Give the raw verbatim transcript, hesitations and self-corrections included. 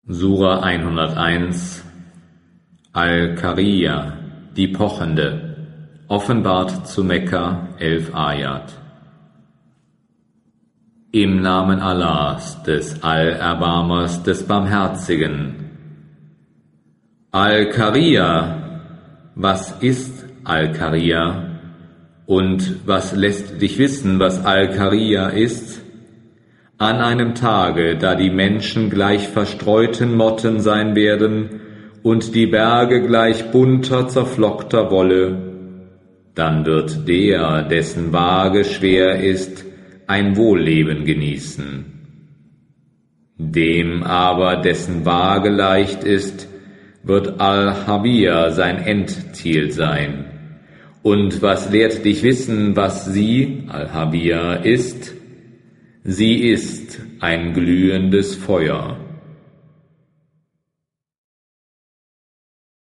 Sura hunderteins Al-Qariya, die Pochende, offenbart zu Mekka, elf Ayat. Im Namen Allahs, des Allerbarmers, des Barmherzigen. Al-Qariya, was ist Al-Qariya und was lässt dich wissen, was Al-Qariya ist? An einem Tage, da die Menschen gleich verstreuten Motten sein werden und die Berge gleich bunter, zerflockter Wolle, dann wird der, dessen Waage schwer ist, ein Wohlleben genießen. Dem aber, dessen Waage leicht ist, wird Al-Hawiya sein Endziel sein. Und was lehrt dich wissen, was sie, Al-Hawiya, ist? Sie ist ein glühendes Feuer.